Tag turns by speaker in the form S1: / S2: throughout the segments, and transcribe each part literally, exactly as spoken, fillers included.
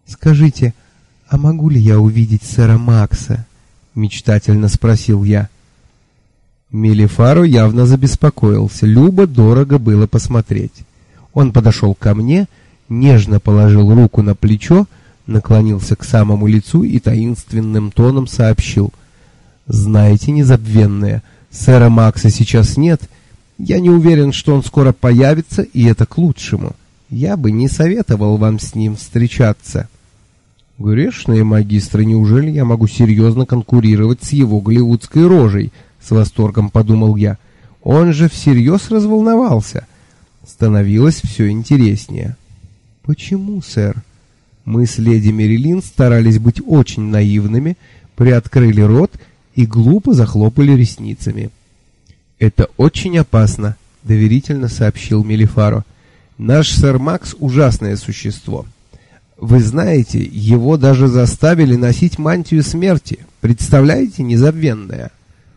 S1: «Скажите, а могу ли я увидеть сэра Макса?» — мечтательно спросил я. Мелифаро явно забеспокоился. Любо-дорого было посмотреть. Он подошел ко мне, нежно положил руку на плечо, наклонился к самому лицу и таинственным тоном сообщил: «Знаете, незабвенная, сэра Макса сейчас нет. Я не уверен, что он скоро появится, и это к лучшему. Я бы не советовал вам с ним встречаться». «Грешные магистры, неужели я могу серьезно конкурировать с его голливудской рожей?» — с восторгом подумал я. Он же всерьез разволновался. Становилось все интереснее. «Почему, сэр?» Мы с леди Мерилин старались быть очень наивными, приоткрыли рот и глупо захлопали ресницами. «Это очень опасно», — доверительно сообщил Мелифаро. «Наш сэр Макс — ужасное существо. Вы знаете, его даже заставили носить мантию смерти. Представляете, незабвенная?»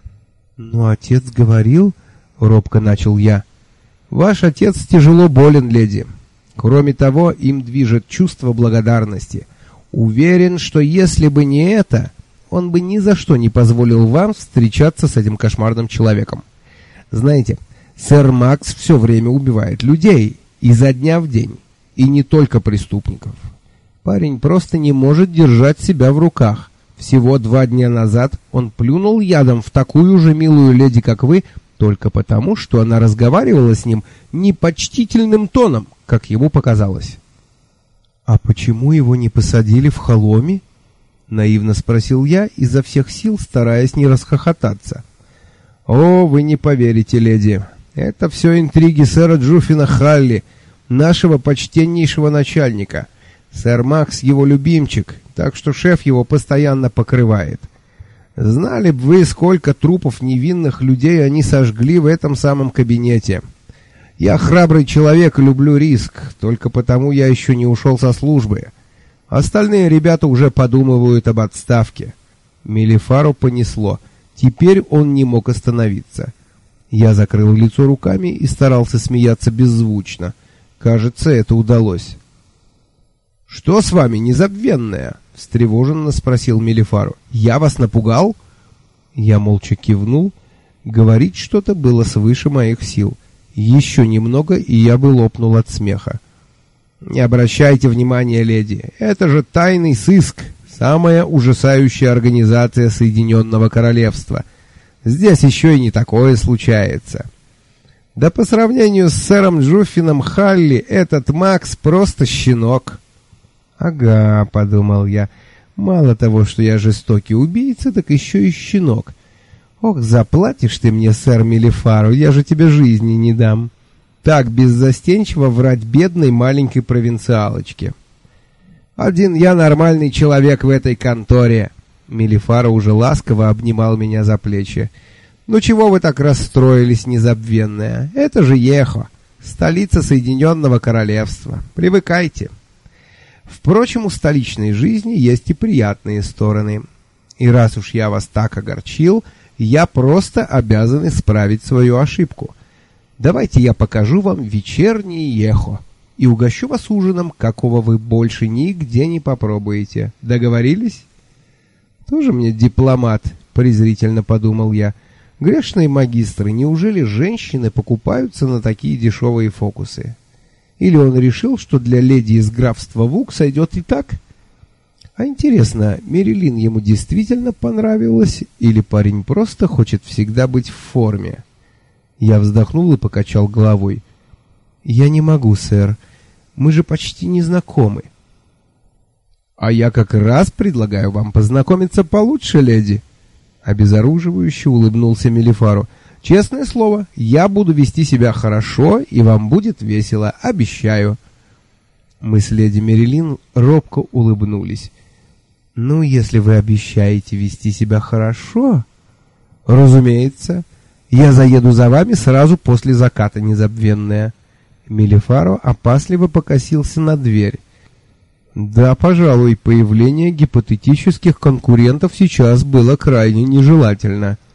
S1: «Но отец говорил...» — робко начал я. «Ваш отец тяжело болен, леди. Кроме того, им движет чувство благодарности. Уверен, что если бы не это, он бы ни за что не позволил вам встречаться с этим кошмарным человеком. Знаете, сэр Макс все время убивает людей, изо дня в день, и не только преступников. Парень просто не может держать себя в руках. Всего два дня назад он плюнул ядом в такую же милую леди, как вы, только потому, что она разговаривала с ним непочтительным тоном, как ему показалось». «А почему его не посадили в Холоме?» — наивно спросил я, изо всех сил стараясь не расхохотаться. «О, вы не поверите, леди. Это все интриги сэра Джуффина Халли, нашего почтеннейшего начальника. Сэр Макс его любимчик, так что шеф его постоянно покрывает. Знали бы вы, сколько трупов невинных людей они сожгли в этом самом кабинете. Я храбрый человек и люблю риск, только потому я еще не ушел со службы. Остальные ребята уже подумывают об отставке». Мелифаро понесло. Теперь он не мог остановиться. Я закрыл лицо руками и старался смеяться беззвучно. Кажется, это удалось. «Что с вами, незабвенная?» — встревоженно спросил Мелифаро. «Я вас напугал?» Я молча кивнул. Говорить что-то было свыше моих сил. Еще немного, и я бы лопнул от смеха. «Не обращайте внимания, леди. Это же тайный сыск, самая ужасающая организация Соединенного Королевства. Здесь еще и не такое случается. Да по сравнению с сэром Джуффином Халли, этот Макс просто щенок». «Ага», — подумал я, — «мало того, что я жестокий убийца, так еще и щенок. Ох, заплатишь ты мне, сэр Мелифаро, я же тебе жизни не дам. Так беззастенчиво врать бедной маленькой провинциалочке». «Один я нормальный человек в этой конторе». Мелифаро уже ласково обнимал меня за плечи. «Ну чего вы так расстроились, незабвенная? Это же Ехо, столица Соединенного Королевства. Привыкайте». Впрочем, у столичной жизни есть и приятные стороны. И раз уж я вас так огорчил, я просто обязан исправить свою ошибку. Давайте я покажу вам вечерний Ехо и угощу вас ужином, какого вы больше нигде не попробуете. Договорились? Тоже мне дипломат, презрительно подумал я. Грешные магистры, неужели женщины покупаются на такие дешевые фокусы? Или он решил, что для леди из графства Вук сойдет и так? А интересно, Мерилин ему действительно понравилась, или парень просто хочет всегда быть в форме? Я вздохнул и покачал головой. «Я не могу, сэр. Мы же почти не знакомы». «А я как раз предлагаю вам познакомиться получше, леди», — обезоруживающе улыбнулся Мелифаро. «Честное слово, я буду вести себя хорошо, и вам будет весело, обещаю». Мы с леди Мерилин робко улыбнулись. «Ну, если вы обещаете вести себя хорошо...» «Разумеется. Я заеду за вами сразу после заката, незабвенная». Мелифаро опасливо покосился на дверь. Да, пожалуй, появление гипотетических конкурентов сейчас было крайне нежелательно.